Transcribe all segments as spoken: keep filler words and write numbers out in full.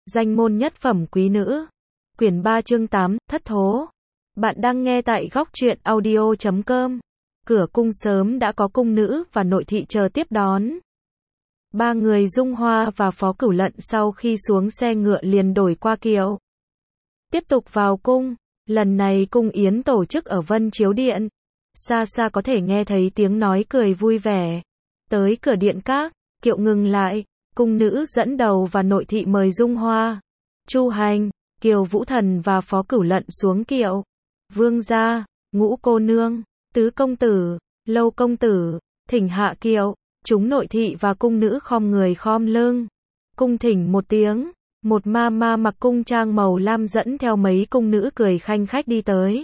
Danh môn nhất phẩm quý nữ. Quyển ba chương tám, thất thố. Bạn đang nghe tại góc truyện audio chấm com. Cửa cung sớm đã có cung nữ và nội thị chờ tiếp đón. Ba người Dung Hoa và Phó Cửu Lận sau khi xuống xe ngựa liền đổi qua kiệu. Tiếp tục vào cung. Lần này cung yến tổ chức ở Vân Chiếu Điện. Xa xa có thể nghe thấy tiếng nói cười vui vẻ. Tới cửa điện các, kiệu ngừng lại. Cung nữ dẫn đầu và nội thị mời Dung Hoa, Chu Hành, Kiều Vũ Thần và Phó Cửu Lận xuống kiệu. Vương gia, Ngũ cô nương, Tứ công tử, Lâu công tử, thỉnh hạ kiệu. Chúng nội thị và cung nữ khom người khom lưng. Cung thỉnh một tiếng, một ma ma mặc cung trang màu lam dẫn theo mấy cung nữ cười khanh khách đi tới.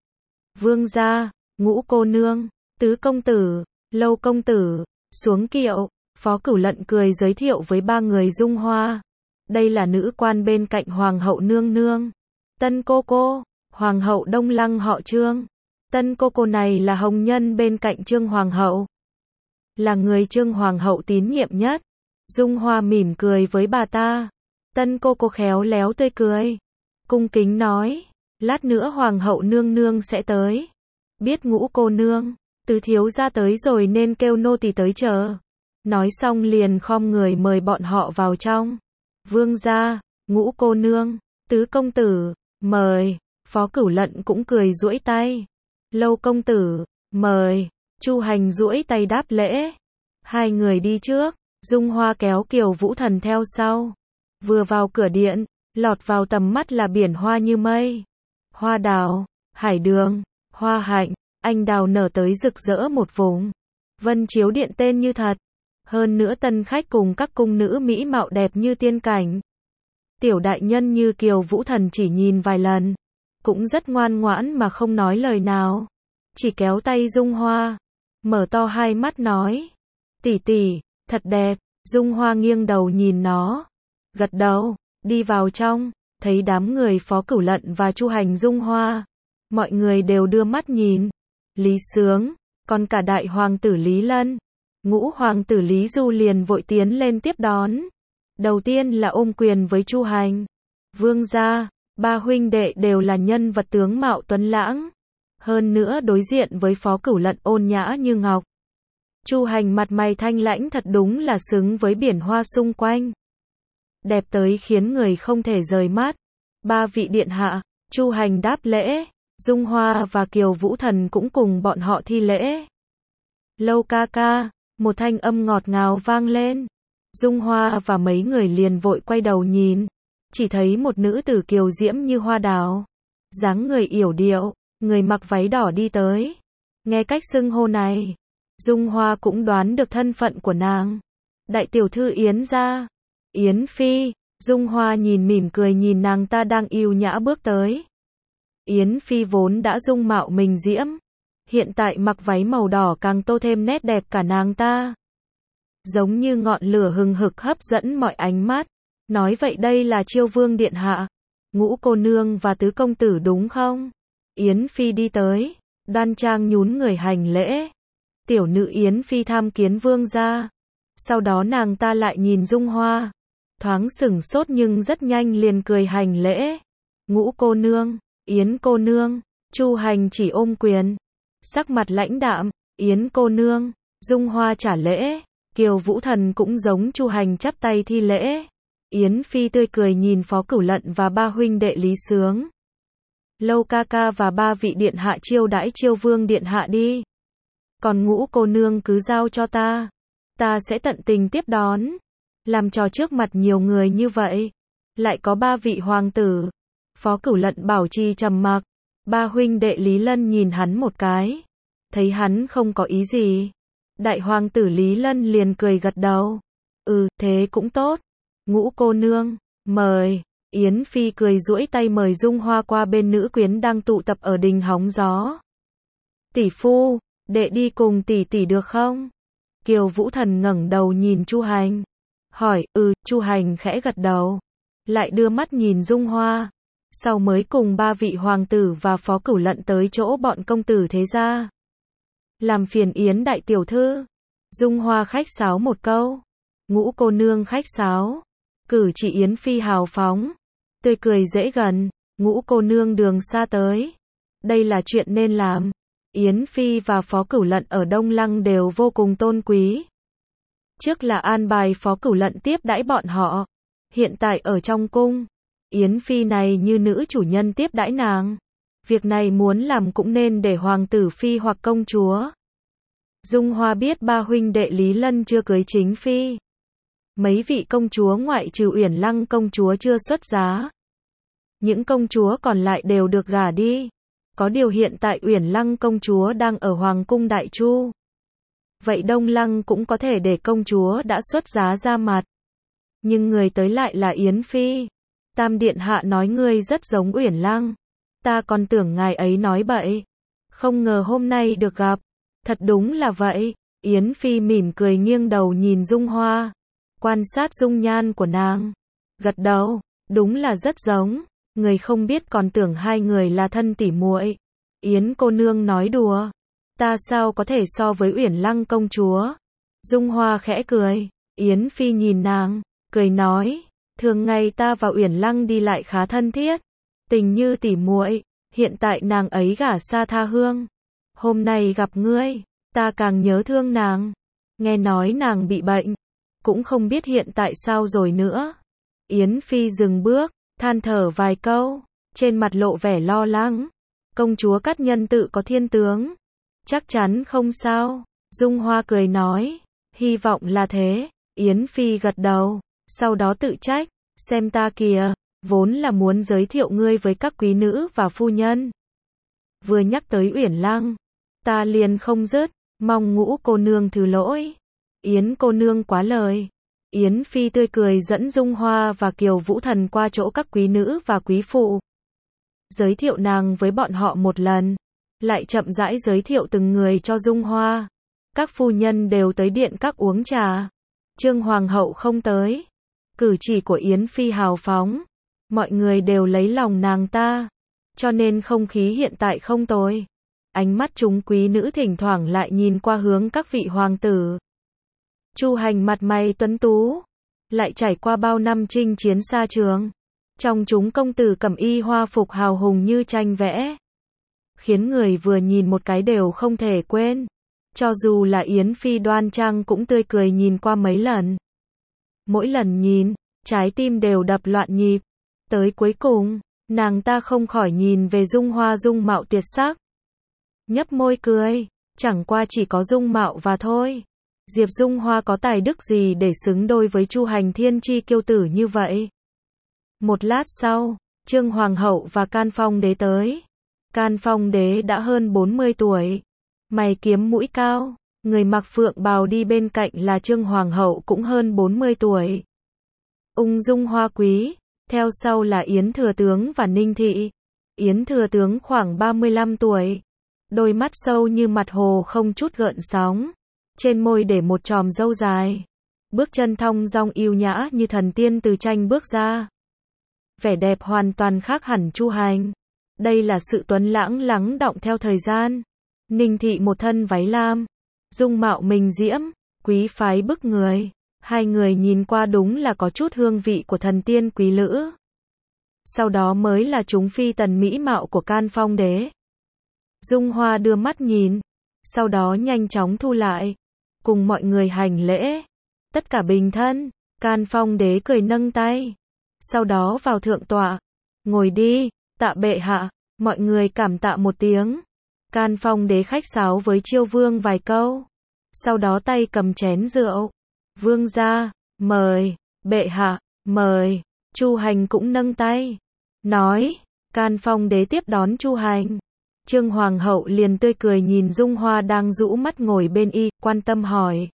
Vương gia, Ngũ cô nương, Tứ công tử, Lâu công tử, xuống kiệu. Phó Cửu Lận cười giới thiệu với ba người Dung Hoa. Đây là nữ quan bên cạnh Hoàng hậu nương nương. Tân cô cô, Hoàng hậu Đông Lăng họ Trương. Tân cô cô này là hồng nhân bên cạnh Trương Hoàng hậu. Là người Trương Hoàng hậu tín nhiệm nhất. Dung Hoa mỉm cười với bà ta. Tân cô cô khéo léo tươi cười. Cung kính nói. Lát nữa Hoàng hậu nương nương sẽ tới. Biết Ngũ cô nương, Tứ thiếu gia tới rồi nên kêu nô tỳ tới chờ. Nói xong liền khom người mời bọn họ vào trong. Vương gia, Ngũ cô nương, Tứ công tử, mời. Phó Cửu Lận cũng cười duỗi tay. Lâu công tử, mời. Chu Hành duỗi tay đáp lễ. Hai người đi trước, Dung Hoa kéo Kiều Vũ Thần theo sau. Vừa vào cửa điện, lọt vào tầm mắt là biển hoa như mây. Hoa đào, hải đường, hoa hạnh, anh đào nở tới rực rỡ một vùng. Vân Chiếu Điện tên như thật. Hơn nữa tân khách cùng các cung nữ mỹ mạo đẹp như tiên cảnh. Tiểu đại nhân như Kiều Vũ Thần chỉ nhìn vài lần, cũng rất ngoan ngoãn mà không nói lời nào. Chỉ kéo tay Dung Hoa, mở to hai mắt nói. Tỷ tỷ, thật đẹp. Dung Hoa nghiêng đầu nhìn nó, gật đầu, đi vào trong, thấy đám người Phó Cửu Lận và Chu Hành Dung Hoa. Mọi người đều đưa mắt nhìn. Lý Sướng, còn cả đại hoàng tử Lý Lân. Ngũ hoàng tử Lý Du liền vội tiến lên tiếp đón. Đầu tiên là ôm quyền với Chu Hành. Vương gia, ba huynh đệ đều là nhân vật tướng mạo tuấn lãng. Hơn nữa đối diện với Phó Cửu Lận ôn nhã như ngọc. Chu Hành mặt mày thanh lãnh thật đúng là xứng với biển hoa xung quanh. Đẹp tới khiến người không thể rời mắt. Ba vị điện hạ, Chu Hành đáp lễ. Dung Hoa và Kiều Vũ Thần cũng cùng bọn họ thi lễ. Lâu ca ca. Một thanh âm ngọt ngào vang lên. Dung Hoa và mấy người liền vội quay đầu nhìn. Chỉ thấy một nữ tử kiều diễm như hoa đào. Dáng người yểu điệu, người mặc váy đỏ đi tới. Nghe cách xưng hô này, Dung Hoa cũng đoán được thân phận của nàng. Đại tiểu thư Yến gia. Yến Phi. Dung Hoa nhìn mỉm cười nhìn nàng ta đang yêu nhã bước tới. Yến Phi vốn đã dung mạo mình diễm. Hiện tại mặc váy màu đỏ càng tô thêm nét đẹp cả nàng ta. Giống như ngọn lửa hừng hực hấp dẫn mọi ánh mắt. Nói vậy đây là Chiêu Vương điện hạ, Ngũ cô nương và Tứ công tử đúng không? Yến Phi đi tới, đoan trang nhún người hành lễ. Tiểu nữ Yến Phi tham kiến vương gia. Sau đó nàng ta lại nhìn Dung Hoa. Thoáng sửng sốt nhưng rất nhanh liền cười hành lễ. Ngũ cô nương, Yến cô nương. Chu Hành chỉ ôm quyền. Sắc mặt lãnh đạm. Yến cô nương. Dung Hoa trả lễ. Kiều Vũ Thần cũng giống Chu Hành chắp tay thi lễ. Yến Phi tươi cười nhìn Phó Cửu Lận và ba huynh đệ Lý Sướng. Lâu ca ca và ba vị điện hạ chiêu đãi Chiêu Vương điện hạ đi. Còn Ngũ cô nương cứ giao cho ta. Ta sẽ tận tình tiếp đón. Làm trò trước mặt nhiều người như vậy. Lại có ba vị hoàng tử. Phó Cửu Lận bảo trì trầm mặc. Ba huynh đệ Lý Lân nhìn hắn một cái. Thấy hắn không có ý gì. Đại hoàng tử Lý Lân liền cười gật đầu. Ừ, thế cũng tốt. Ngũ cô nương, mời. Yến Phi cười duỗi tay mời Dung Hoa qua bên nữ quyến đang tụ tập ở đình hóng gió. Tỷ phu, đệ đi cùng tỷ tỷ được không? Kiều Vũ Thần ngẩng đầu nhìn Chu Hành. Hỏi, ừ, Chu Hành khẽ gật đầu. Lại đưa mắt nhìn Dung Hoa. Sau mới cùng ba vị hoàng tử và Phó Cửu Lận tới chỗ bọn công tử thế gia. Làm phiền Yến đại tiểu thư. Dung Hoa khách sáo một câu. Ngũ cô nương khách sáo. Cử chỉ Yến Phi hào phóng, tươi cười dễ gần, Ngũ cô nương đường xa tới. Đây là chuyện nên làm. Yến Phi và Phó Cửu Lận ở Đông Lăng đều vô cùng tôn quý. Trước là an bài Phó Cửu Lận tiếp đãi bọn họ. Hiện tại ở trong cung, Yến Phi này như nữ chủ nhân tiếp đãi nàng. Việc này muốn làm cũng nên để hoàng tử phi hoặc công chúa. Dung Hoa biết ba huynh đệ Lý Lân chưa cưới chính phi. Mấy vị công chúa ngoại trừ Uyển Lăng công chúa chưa xuất giá. Những công chúa còn lại đều được gả đi. Có điều hiện tại Uyển Lăng công chúa đang ở Hoàng cung Đại Chu. Vậy Đông Lăng cũng có thể để công chúa đã xuất giá ra mặt. Nhưng người tới lại là Yến Phi. Tam điện hạ nói ngươi rất giống Uyển Lăng. Ta còn tưởng ngài ấy nói bậy. Không ngờ hôm nay được gặp. Thật đúng là vậy. Yến Phi mỉm cười nghiêng đầu nhìn Dung Hoa. Quan sát dung nhan của nàng. Gật đầu. Đúng là rất giống. Người không biết còn tưởng hai người là thân tỉ muội. Yến cô nương nói đùa. Ta sao có thể so với Uyển Lăng công chúa. Dung Hoa khẽ cười. Yến Phi nhìn nàng, cười nói. Thường ngày ta và Uyển Lăng đi lại khá thân thiết. Tình như tỉ muội. Hiện tại nàng ấy gả xa tha hương. Hôm nay gặp ngươi, ta càng nhớ thương nàng. Nghe nói nàng bị bệnh. Cũng không biết hiện tại sao rồi nữa. Yến Phi dừng bước, than thở vài câu, trên mặt lộ vẻ lo lắng. Công chúa Cát Nhân tự có thiên tướng. Chắc chắn không sao. Dung Hoa cười nói. Hy vọng là thế. Yến Phi gật đầu. Sau đó tự trách. Xem ta kìa. Vốn là muốn giới thiệu ngươi với các quý nữ và phu nhân. Vừa nhắc tới Uyển Lăng. Ta liền không dứt. Mong Ngũ cô nương thứ lỗi. Yến cô nương quá lời. Yến Phi tươi cười dẫn Dung Hoa và Kiều Vũ Thần qua chỗ các quý nữ và quý phụ. Giới thiệu nàng với bọn họ một lần. Lại chậm rãi giới thiệu từng người cho Dung Hoa. Các phu nhân đều tới điện các uống trà. Trương Hoàng hậu không tới. Cử chỉ của Yến Phi hào phóng. Mọi người đều lấy lòng nàng ta. Cho nên không khí hiện tại không tồi. Ánh mắt chúng quý nữ thỉnh thoảng lại nhìn qua hướng các vị hoàng tử. Chu Hành mặt mày tuấn tú. Lại trải qua bao năm chinh chiến xa trường. Trong chúng công tử cẩm y hoa phục hào hùng như tranh vẽ. Khiến người vừa nhìn một cái đều không thể quên. Cho dù là Yến Phi đoan trang cũng tươi cười nhìn qua mấy lần. Mỗi lần nhìn, trái tim đều đập loạn nhịp. Tới cuối cùng, nàng ta không khỏi nhìn về Dung Hoa dung mạo tuyệt sắc. Nhấp môi cười, chẳng qua chỉ có dung mạo và thôi. Diệp Dung Hoa có tài đức gì để xứng đôi với Chu Hành thiên chi kiêu tử như vậy. Một lát sau, Trương Hoàng hậu và Can Phong đế tới. Can Phong đế đã hơn bốn mươi tuổi. Mày kiếm mũi cao. Người mặc phượng bào đi bên cạnh là Trương Hoàng hậu cũng hơn bốn mươi tuổi. Ung dung hoa quý. Theo sau là Yến thừa tướng và Ninh thị. Yến thừa tướng khoảng ba mươi lăm tuổi. Đôi mắt sâu như mặt hồ không chút gợn sóng. Trên môi để một chòm râu dài. Bước chân thong dong yêu nhã như thần tiên từ tranh bước ra. Vẻ đẹp hoàn toàn khác hẳn Chu Hành. Đây là sự tuấn lãng lắng đọng theo thời gian. Ninh thị một thân váy lam. Dung mạo mình diễm, quý phái bức người. Hai người nhìn qua đúng là có chút hương vị của thần tiên quý lữ. Sau đó mới là chúng phi tần mỹ mạo của Can Phong đế. Dung Hoa đưa mắt nhìn. Sau đó nhanh chóng thu lại. Cùng mọi người hành lễ. Tất cả bình thân. Can Phong đế cười nâng tay. Sau đó vào thượng tọa. Ngồi đi, tạ bệ hạ. Mọi người cảm tạ một tiếng. Can Phong đế khách sáo với Chiêu Vương vài câu. Sau đó tay cầm chén rượu. Vương gia, mời. Bệ hạ, mời. Chu Hành cũng nâng tay. Nói. Can Phong đế tiếp đón Chu Hành. Trương Hoàng hậu liền tươi cười nhìn Dung Hoa đang rũ mắt ngồi bên y, quan tâm hỏi.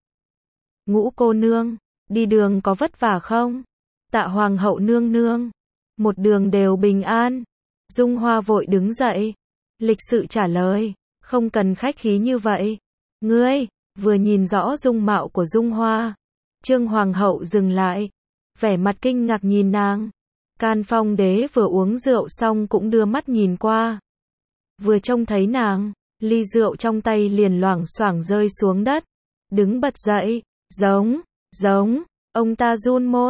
Ngũ cô nương, đi đường có vất vả không? Tạ Hoàng hậu nương nương. Một đường đều bình an. Dung Hoa vội đứng dậy. Lịch sự trả lời. Không cần khách khí như vậy. Ngươi, vừa nhìn rõ dung mạo của Dung Hoa. Trương Hoàng hậu dừng lại. Vẻ mặt kinh ngạc nhìn nàng. Can Phong đế vừa uống rượu xong cũng đưa mắt nhìn qua. Vừa trông thấy nàng, ly rượu trong tay liền loảng xoảng rơi xuống đất. Đứng bật dậy. Giống, giống. Ông ta run môi.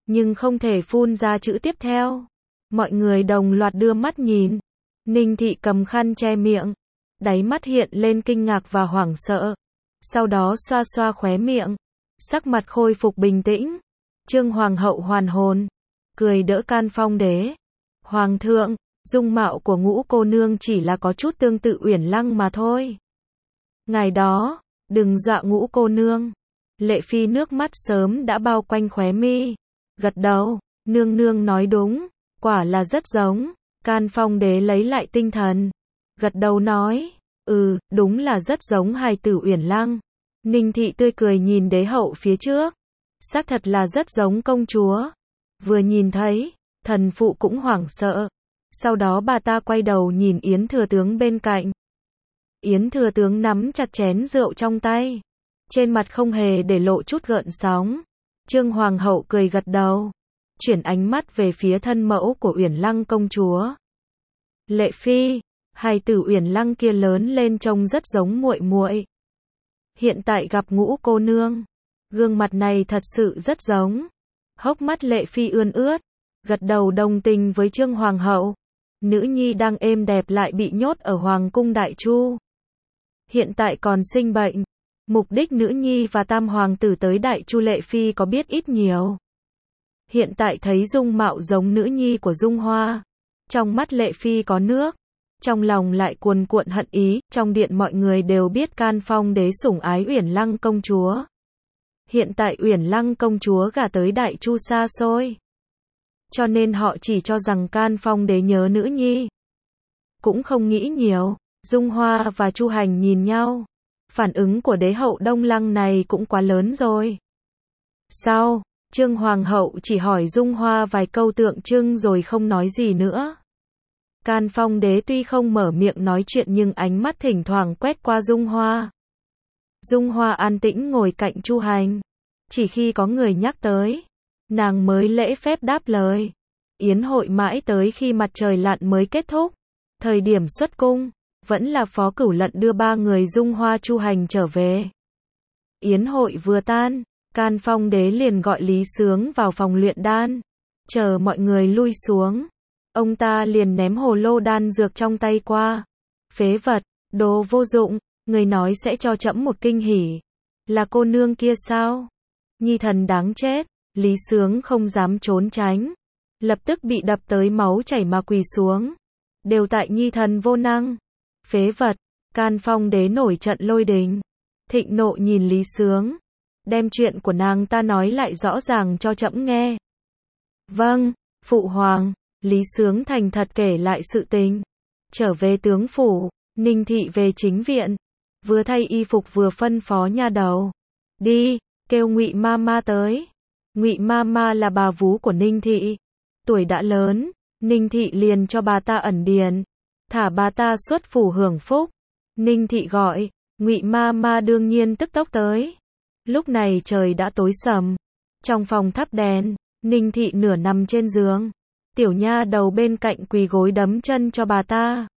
nhưng không thể phun ra chữ tiếp theo. Mọi người đồng loạt đưa mắt nhìn. Ninh Thị cầm khăn che miệng, đáy mắt hiện lên kinh ngạc và hoảng sợ. Sau đó xoa xoa khóe miệng, sắc mặt khôi phục bình tĩnh. Trương Hoàng hậu hoàn hồn, cười đỡ Can Phong Đế. Hoàng thượng, dung mạo của Ngũ cô nương chỉ là có chút tương tự Uyển Lăng mà thôi. Ngài đó, đừng dọa Ngũ cô nương. Lệ Phi nước mắt sớm đã bao quanh khóe mi. Gật đầu, nương nương nói đúng, quả là rất giống. Can Phong Đế lấy lại tinh thần, gật đầu nói, ừ, đúng là rất giống hài tử Uyển Lăng. Ninh Thị tươi cười nhìn đế hậu phía trước, xác thật là rất giống công chúa. Vừa nhìn thấy, thần phụ cũng hoảng sợ. Sau đó bà ta quay đầu nhìn Yến thừa tướng bên cạnh. Yến thừa tướng nắm chặt chén rượu trong tay, trên mặt không hề để lộ chút gợn sóng. Trương Hoàng hậu cười gật đầu, chuyển ánh mắt về phía thân mẫu của Uyển Lăng công chúa. Lệ Phi, hài tử Uyển Lăng kia lớn lên trông rất giống muội muội. Hiện tại gặp Ngũ cô nương, gương mặt này thật sự rất giống. Hốc mắt Lệ Phi ươn ướt, gật đầu đồng tình với Trương Hoàng hậu. Nữ nhi đang êm đẹp lại bị nhốt ở Hoàng cung Đại Chu. Hiện tại còn sinh bệnh. Mục đích nữ nhi và tam hoàng tử tới Đại Chu Lệ Phi có biết ít nhiều. Hiện tại thấy dung mạo giống nữ nhi của Dung Hoa. Trong mắt Lệ Phi có nước, trong lòng lại cuồn cuộn hận ý. Trong điện mọi người đều biết Can Phong Đế sủng ái Uyển Lăng công chúa. Hiện tại Uyển Lăng công chúa gả tới Đại Chu xa xôi, cho nên họ chỉ cho rằng Can Phong Đế nhớ nữ nhi, cũng không nghĩ nhiều. Dung Hoa và Chu Hành nhìn nhau, phản ứng của đế hậu Đông Lăng này cũng quá lớn rồi. Sau, Trương Hoàng hậu chỉ hỏi Dung Hoa vài câu tượng trưng rồi không nói gì nữa. Can Phong Đế tuy không mở miệng nói chuyện nhưng ánh mắt thỉnh thoảng quét qua Dung Hoa. Dung Hoa an tĩnh ngồi cạnh Chu Hành, chỉ khi có người nhắc tới, nàng mới lễ phép đáp lời. Yến hội mãi tới khi mặt trời lặn mới kết thúc. Thời điểm xuất cung, vẫn là Phó Cửu Lận đưa ba người Dung Hoa Chu Hành trở về. Yến hội vừa tan, Can Phong Đế liền gọi Lý Sướng vào phòng luyện đan. Chờ mọi người lui xuống, ông ta liền ném hồ lô đan dược trong tay qua. Phế vật, đồ vô dụng, người nói sẽ cho trẫm một kinh hỉ. Là cô nương kia sao? Nhi thần đáng chết. Lý Sướng không dám trốn tránh, lập tức bị đập tới máu chảy mà quỳ xuống. Đều tại nhi thần vô năng. Phế vật. Can Phong Đế nổi trận lôi đình, thịnh nộ nhìn Lý Sướng, đem chuyện của nàng ta nói lại rõ ràng cho trẫm nghe. Vâng, phụ hoàng. Lý Sướng thành thật kể lại sự tình. Trở về tướng phủ, Ninh Thị về chính viện, vừa thay y phục vừa phân phó nha đầu, đi, kêu Ngụy ma ma tới. Ngụy ma ma là bà vú của Ninh Thị, tuổi đã lớn, Ninh Thị liền cho bà ta ẩn điền, thả bà ta xuất phủ hưởng phúc. Ninh Thị gọi, Ngụy ma ma đương nhiên tức tốc tới. Lúc này trời đã tối sầm, trong phòng thắp đèn, Ninh Thị nửa nằm trên giường, tiểu nha đầu bên cạnh quỳ gối đấm chân cho bà ta.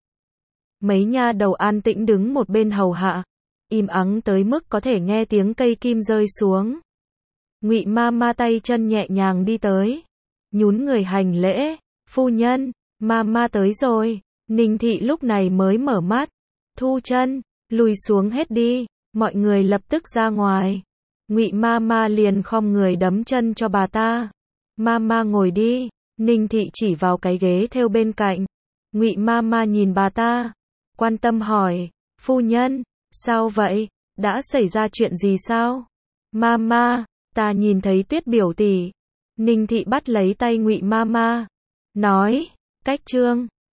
Mấy nha đầu an tĩnh đứng một bên hầu hạ, im ắng tới mức có thể nghe tiếng cây kim rơi xuống. Ngụy ma ma tay chân nhẹ nhàng đi tới, nhún người hành lễ, phu nhân, ma ma tới rồi. Ninh Thị lúc này mới mở mắt, thu chân, lùi xuống hết đi. Mọi người lập tức ra ngoài. Ngụy ma ma liền khom người đấm chân cho bà ta. Ma ma ngồi đi. Ninh Thị chỉ vào cái ghế thêu bên cạnh. Ngụy ma ma nhìn bà ta, quan tâm hỏi, phu nhân, sao vậy? Đã xảy ra chuyện gì sao? Ma ma, ta nhìn thấy Tuyết biểu tỷ. Ninh Thị bắt lấy tay Ngụy ma ma, nói, cách trương.